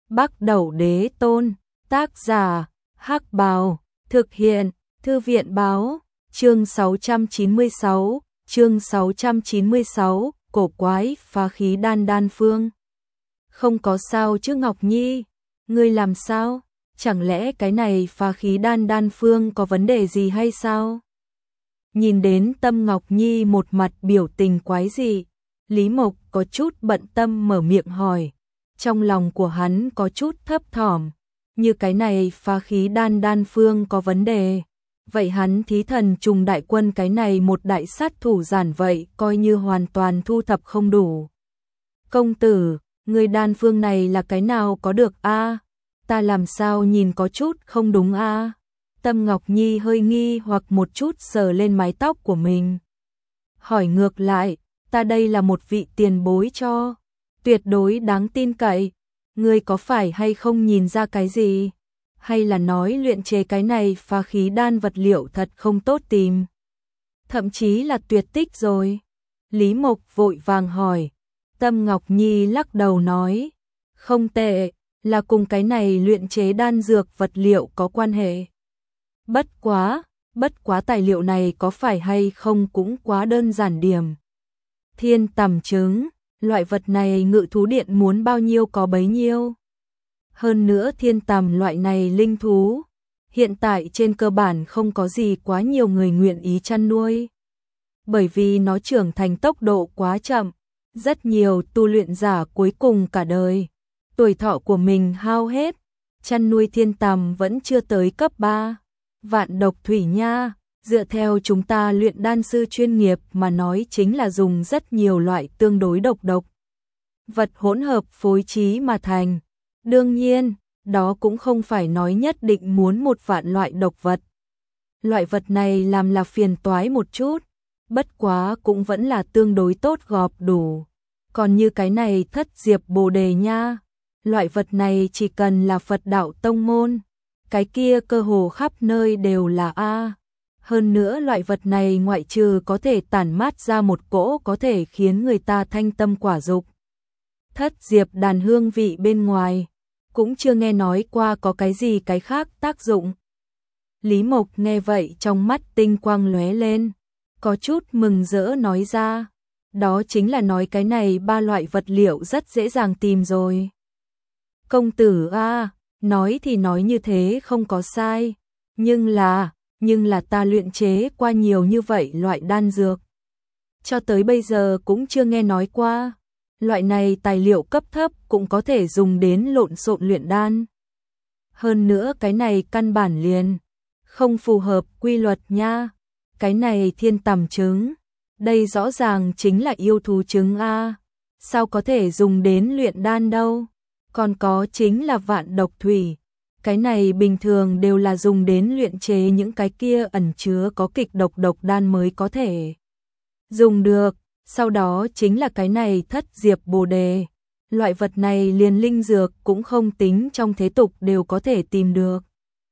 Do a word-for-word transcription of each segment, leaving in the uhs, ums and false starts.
Bắc Đẩu Đế Tôn, tác giả, Hắc Bào, thực hiện, Thư viện báo, chương sáu trăm chín mươi sáu, chương sáu trăm chín mươi sáu, cổ quái phá khí đan đan phương. Không có sao chứ Ngọc Nhi, ngươi làm sao? Chẳng lẽ cái này phá khí đan đan phương có vấn đề gì hay sao? Nhìn đến Tâm Ngọc Nhi một mặt biểu tình quái dị, Lý Mộc có chút bận tâm mở miệng hỏi. Trong lòng của hắn có chút thấp thỏm, như cái này phá khí đan đan phương có vấn đề. Vậy hắn Thí Thần Trùng đại quân cái này một đại sát thủ giản vậy coi như hoàn toàn thu thập không đủ. Công tử, người đan phương này là cái nào có được a? À? Ta làm sao nhìn có chút không đúng a? À? Tâm Ngọc Nhi hơi nghi hoặc một chút sờ lên mái tóc của mình. Hỏi ngược lại, ta đây là một vị tiền bối cho, tuyệt đối đáng tin cậy. Ngươi có phải hay không nhìn ra cái gì? Hay là nói luyện chế cái này phá khí đan vật liệu thật không tốt tìm? Thậm chí là tuyệt tích rồi. Lý Mộc vội vàng hỏi. Tâm Ngọc Nhi lắc đầu nói, không tệ, là cùng cái này luyện chế đan dược vật liệu có quan hệ. Bất quá, bất quá tài liệu này có phải hay không cũng quá đơn giản điểm. Thiên tầm trứng, loại vật này Ngự Thú Điện muốn bao nhiêu có bấy nhiêu. Hơn nữa thiên tầm loại này linh thú, hiện tại trên cơ bản không có gì quá nhiều người nguyện ý chăn nuôi. Bởi vì nó trưởng thành tốc độ quá chậm, rất nhiều tu luyện giả cuối cùng cả đời, tuổi thọ của mình hao hết, chăn nuôi thiên tầm vẫn chưa tới cấp ba. Vạn độc thủy nha, dựa theo chúng ta luyện đan sư chuyên nghiệp mà nói chính là dùng rất nhiều loại tương đối độc độc vật hỗn hợp phối trí mà thành. Đương nhiên, đó cũng không phải nói nhất định muốn một vạn loại độc vật. Loại vật này làm là phiền toái một chút, bất quá cũng vẫn là tương đối tốt gọp đủ. Còn như cái này thất diệp bồ đề nha, loại vật này chỉ cần là Phật đạo tông môn, cái kia cơ hồ khắp nơi đều là A. Hơn nữa loại vật này ngoại trừ có thể tản mát ra một cỗ có thể khiến người ta thanh tâm quả dục thất diệp đàn hương vị bên ngoài, cũng chưa nghe nói qua có cái gì cái khác tác dụng. Lý Mộc nghe vậy trong mắt tinh quang lóe lên, có chút mừng rỡ nói ra, đó chính là nói cái này ba loại vật liệu rất dễ dàng tìm rồi. Công tử a, nói thì nói như thế không có sai, nhưng là, nhưng là ta luyện chế qua nhiều như vậy loại đan dược, cho tới bây giờ cũng chưa nghe nói qua. Loại này tài liệu cấp thấp cũng có thể dùng đến lộn xộn luyện đan. Hơn nữa cái này căn bản liền không phù hợp quy luật nha. Cái này thiên tầm trứng, đây rõ ràng chính là yêu thú trứng a, sao có thể dùng đến luyện đan đâu? Còn có chính là vạn độc thủy, cái này bình thường đều là dùng đến luyện chế những cái kia ẩn chứa có kịch độc độc đan mới có thể dùng được. Sau đó chính là cái này thất diệp bồ đề, loại vật này liền linh dược cũng không tính trong thế tục đều có thể tìm được.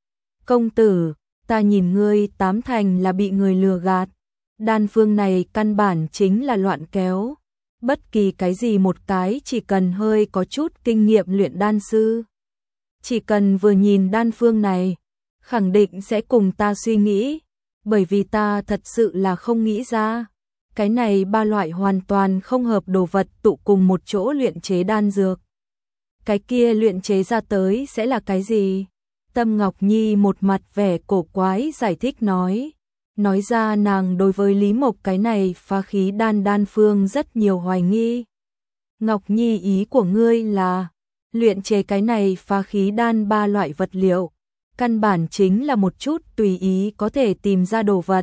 Công tử, ta nhìn ngươi tám thành là bị người lừa gạt, đan phương này căn bản chính là loạn kéo. Bất kỳ cái gì một cái chỉ cần hơi có chút kinh nghiệm luyện đan sư, chỉ cần vừa nhìn đan phương này, khẳng định sẽ cùng ta suy nghĩ, bởi vì ta thật sự là không nghĩ ra. Cái này ba loại hoàn toàn không hợp đồ vật tụ cùng một chỗ luyện chế đan dược. Cái kia luyện chế ra tới sẽ là cái gì? Tâm Ngọc Nhi một mặt vẻ cổ quái giải thích nói. Nói ra nàng đối với Lý Mộc cái này phá khí đan đan phương rất nhiều hoài nghi. Ngọc Nhi, ý của ngươi là luyện chế cái này phá khí đan ba loại vật liệu, căn bản chính là một chút tùy ý có thể tìm ra đồ vật.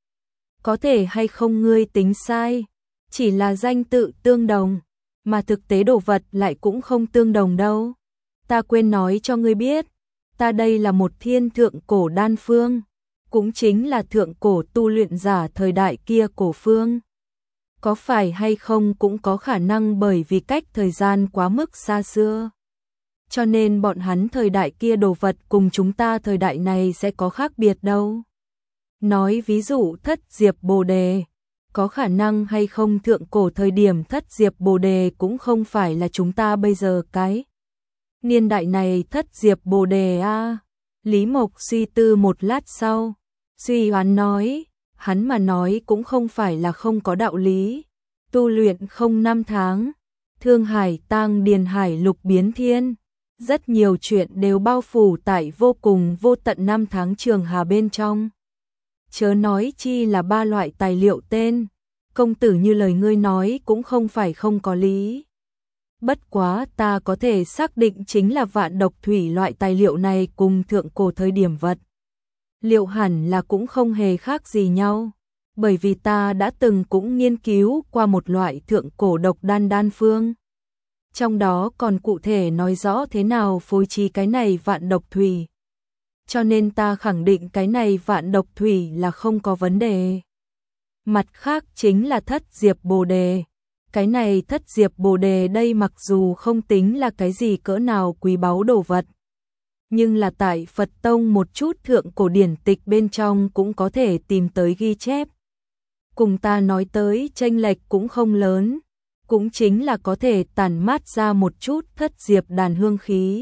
Có thể hay không ngươi tính sai, chỉ là danh tự tương đồng, mà thực tế đồ vật lại cũng không tương đồng đâu. Ta quên nói cho ngươi biết, ta đây là một thiên thượng cổ đan phương, cũng chính là thượng cổ tu luyện giả thời đại kia cổ phương. Có phải hay không cũng có khả năng bởi vì cách thời gian quá mức xa xưa, cho nên bọn hắn thời đại kia đồ vật cùng chúng ta thời đại này sẽ có khác biệt đâu. Nói ví dụ thất diệp bồ đề, có khả năng hay không thượng cổ thời điểm thất diệp bồ đề cũng không phải là chúng ta bây giờ cái Niên đại này thất diệp bồ đề a. Lý Mộc suy tư một lát sau, suy đoán nói, hắn mà nói cũng không phải là không có đạo lý. Tu luyện không năm tháng, thương hải tang điền hải lục biến thiên, rất nhiều chuyện đều bao phủ tại vô cùng vô tận năm tháng trường hà bên trong. Chớ nói chi là ba loại tài liệu tên, công tử như lời ngươi nói cũng không phải không có lý. Bất quá ta có thể xác định chính là vạn độc thủy loại tài liệu này cùng thượng cổ thời điểm vật liệu hẳn là cũng không hề khác gì nhau, bởi vì ta đã từng cũng nghiên cứu qua một loại thượng cổ độc đan đan phương. Trong đó còn cụ thể nói rõ thế nào phối trí cái này vạn độc thủy. Cho nên ta khẳng định cái này vạn độc thủy là không có vấn đề. Mặt khác chính là thất diệp bồ đề. Cái này thất diệp bồ đề đây mặc dù không tính là cái gì cỡ nào quý báu đồ vật, nhưng là tại Phật Tông một chút thượng cổ điển tịch bên trong cũng có thể tìm tới ghi chép. Cùng ta nói tới chênh lệch cũng không lớn, cũng chính là có thể tản mát ra một chút thất diệp đàn hương khí,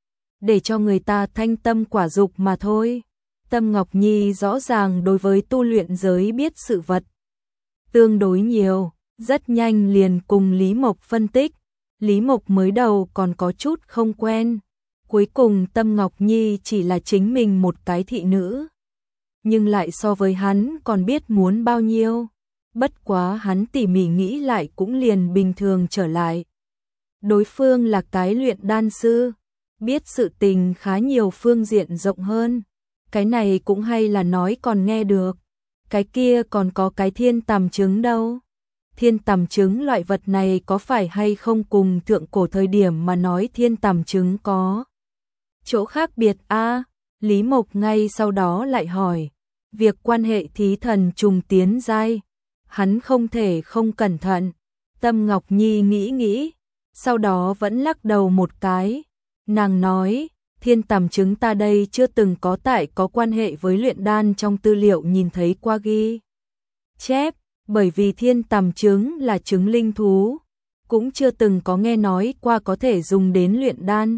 để cho người ta thanh tâm quả dục mà thôi. Tâm Ngọc Nhi rõ ràng đối với tu luyện giới biết sự vật tương đối nhiều, rất nhanh liền cùng Lý Mộc phân tích. Lý Mộc mới đầu còn có chút không quen, cuối cùng Tâm Ngọc Nhi chỉ là chính mình một cái thị nữ, nhưng lại so với hắn còn biết muốn bao nhiêu. Bất quá hắn tỉ mỉ nghĩ lại cũng liền bình thường trở lại. Đối phương là cái luyện đan sư, biết sự tình khá nhiều phương diện rộng hơn. Cái này cũng hay là nói còn nghe được. Cái kia còn có cái thiên tằm trứng đâu. Thiên tằm trứng loại vật này có phải hay không cùng thượng cổ thời điểm mà nói thiên tằm trứng có chỗ khác biệt a? À, Lý Mộc ngay sau đó lại hỏi. Việc quan hệ thí thần trùng tiến giai, hắn không thể không cẩn thận. Tâm Ngọc Nhi nghĩ nghĩ, sau đó vẫn lắc đầu một cái. Nàng nói, thiên tằm trứng ta đây chưa từng có tại có quan hệ với luyện đan trong tư liệu nhìn thấy qua ghi chép, bởi vì thiên tằm trứng là trứng linh thú, cũng chưa từng có nghe nói qua có thể dùng đến luyện đan.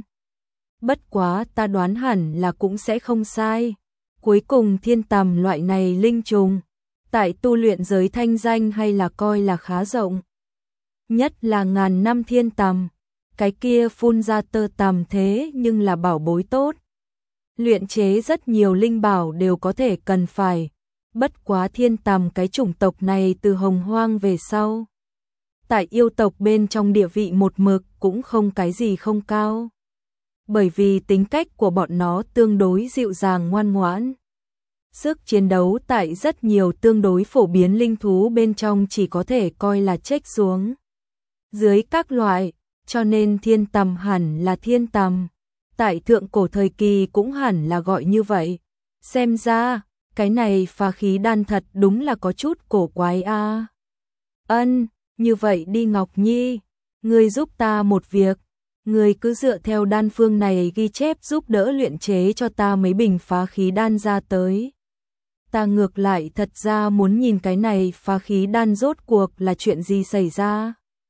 Bất quá ta đoán hẳn là cũng sẽ không sai. Cuối cùng thiên tằm loại này linh trùng, tại tu luyện giới thanh danh hay là coi là khá rộng. Nhất là ngàn năm thiên tằm, cái kia phun ra tơ tằm thế nhưng là bảo bối tốt. Luyện chế rất nhiều linh bảo đều có thể cần phải. Bất quá thiên tằm cái chủng tộc này từ hồng hoang về sau, tại yêu tộc bên trong địa vị một mực cũng không cái gì không cao. Bởi vì tính cách của bọn nó tương đối dịu dàng ngoan ngoãn. Sức chiến đấu tại rất nhiều tương đối phổ biến linh thú bên trong chỉ có thể coi là chếch xuống dưới các loại, cho nên thiên tằm hẳn là thiên tằm. Tại thượng cổ thời kỳ cũng hẳn là gọi như vậy. Xem ra, cái này phá khí đan thật đúng là có chút cổ quái a. À. Ân, như vậy đi Ngọc Nhi, ngươi giúp ta một việc. Ngươi cứ dựa theo đan phương này ghi chép giúp đỡ luyện chế cho ta mấy bình phá khí đan ra tới. Ta ngược lại thật ra muốn nhìn cái này phá khí đan rốt cuộc là chuyện gì xảy ra.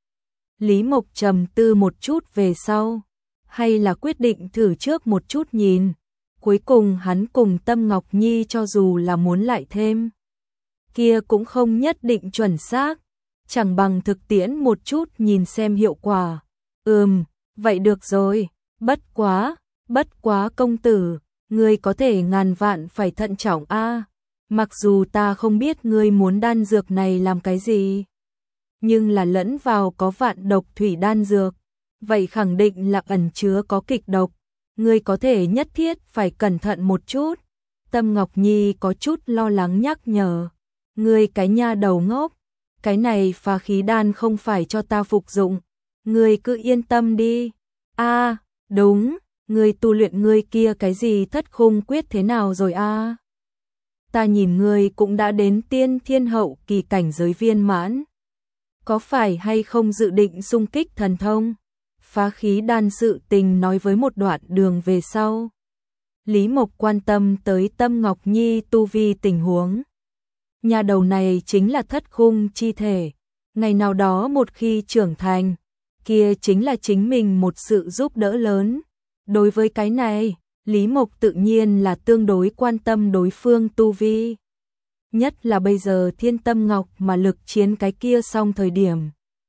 Lý Mộc trầm tư một chút về sau, hay là quyết định thử trước một chút nhìn. Cuối cùng hắn cùng Tâm Ngọc Nhi cho dù là muốn lại thêm, kia cũng không nhất định chuẩn xác, chẳng bằng thực tiễn một chút nhìn xem hiệu quả. Ừm, vậy được rồi, bất quá, bất quá công tử, ngươi có thể ngàn vạn phải thận trọng a. Mặc dù ta không biết ngươi muốn đan dược này làm cái gì, nhưng là lẫn vào có vạn độc thủy đan dược, vậy khẳng định là ẩn chứa có kịch độc, ngươi có thể nhất thiết phải cẩn thận một chút. Tâm Ngọc Nhi có chút lo lắng nhắc nhở, ngươi cái nha đầu ngốc, cái này phá khí đan không phải cho ta phục dụng, ngươi cứ yên tâm đi. A, à, đúng, ngươi tu luyện ngươi kia cái gì thất khung quyết thế nào rồi a? À? Ta nhìn ngươi cũng đã đến tiên thiên hậu kỳ cảnh giới viên mãn. Có phải hay không dự định xung kích thần thông? Phá khí đan sự tình nói với một đoạn đường về sau. Lý Mộc quan tâm tới Tâm Ngọc Nhi tu vi tình huống. Nhà đầu này chính là thất khung chi thể. Ngày nào đó một khi trưởng thành, kia chính là chính mình một sự giúp đỡ lớn. Đối với cái này, Lý Mộc tự nhiên là tương đối quan tâm đối phương tu vi. Nhất là bây giờ Thiên Tâm Ngọc mà lực chiến cái kia xong thời điểm.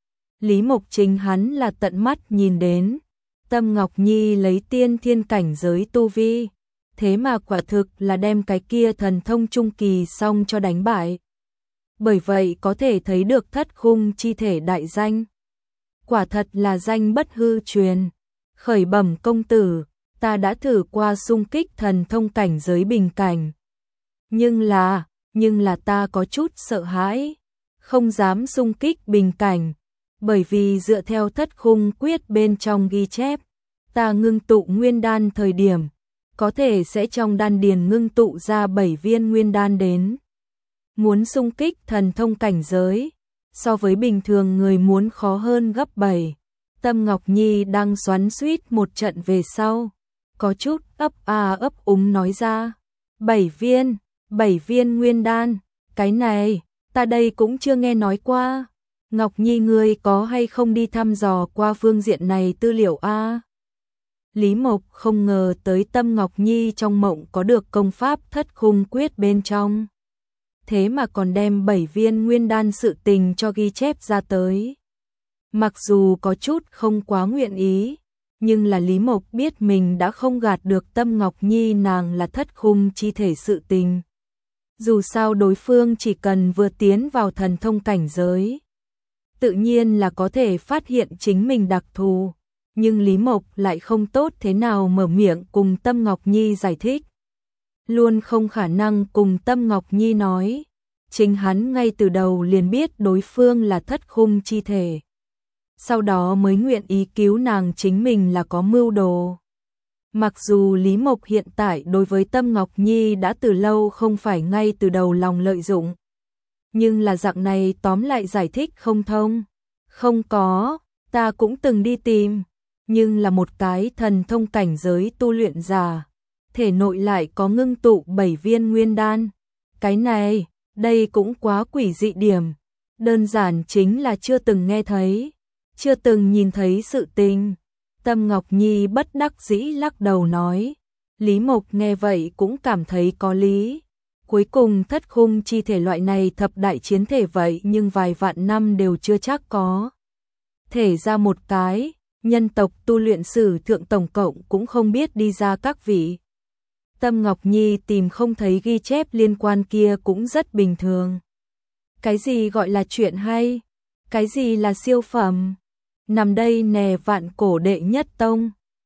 Lý Mộc chính hắn là tận mắt nhìn đến. Tâm Ngọc Nhi lấy tiên thiên cảnh giới tu vi. Thế mà quả thực là đem cái kia thần thông trung kỳ xong cho đánh bại. Bởi vậy có thể thấy được thất khung chi thể đại danh. Quả thật là danh bất hư truyền. Khởi bẩm công tử, ta đã thử qua xung kích thần thông cảnh giới bình cảnh. Nhưng là, nhưng là ta có chút sợ hãi. Không dám xung kích bình cảnh. Bởi vì dựa theo thất khung quyết bên trong ghi chép, ta ngưng tụ nguyên đan thời điểm, có thể sẽ trong đan điền ngưng tụ ra bảy viên nguyên đan đến. Muốn xung kích thần thông cảnh giới, so với bình thường người muốn khó hơn gấp bảy. Tâm Ngọc Nhi đang xoắn xuýt một trận về sau, có chút ấp a ấp úng nói ra, bảy viên, bảy viên nguyên đan, cái này, ta đây cũng chưa nghe nói qua. Ngọc Nhi ngươi có hay không đi thăm dò qua phương diện này tư liệu a? Lý Mộc không ngờ tới Tâm Ngọc Nhi trong mộng có được công pháp thất khung quyết bên trong. Thế mà còn đem bảy viên nguyên đan sự tình cho ghi chép ra tới. Mặc dù có chút không quá nguyện ý, nhưng là Lý Mộc biết mình đã không gạt được Tâm Ngọc Nhi nàng là thất khung chi thể sự tình. Dù sao đối phương chỉ cần vừa tiến vào thần thông cảnh giới, tự nhiên là có thể phát hiện chính mình đặc thù. Nhưng Lý Mộc lại không tốt thế nào mở miệng cùng Tâm Ngọc Nhi giải thích. Luôn không khả năng cùng Tâm Ngọc Nhi nói. Chính hắn ngay từ đầu liền biết đối phương là thất khung chi thể. Sau đó mới nguyện ý cứu nàng chính mình là có mưu đồ. Mặc dù Lý Mộc hiện tại đối với Tâm Ngọc Nhi đã từ lâu không phải ngay từ đầu lòng lợi dụng. Nhưng là dạng này tóm lại giải thích không thông. Không có, ta cũng từng đi tìm. Nhưng là một cái thần thông cảnh giới tu luyện giả. Thể nội lại có ngưng tụ bảy viên nguyên đan. Cái này, đây cũng quá quỷ dị điểm. Đơn giản chính là chưa từng nghe thấy. Chưa từng nhìn thấy sự tình. Tâm Ngọc Nhi bất đắc dĩ lắc đầu nói. Lý Mộc nghe vậy cũng cảm thấy có lý. Cuối cùng thất khung chi thể loại này thập đại chiến thể vậy nhưng vài vạn năm đều chưa chắc có. Thể ra một cái, nhân tộc tu luyện sử thượng tổng cộng cũng không biết đi ra các vị. Tâm Ngọc Nhi tìm không thấy ghi chép liên quan kia cũng rất bình thường. Cái gì gọi là chuyện hay? Cái gì là siêu phẩm? Nằm đây nè vạn cổ đệ nhất tông.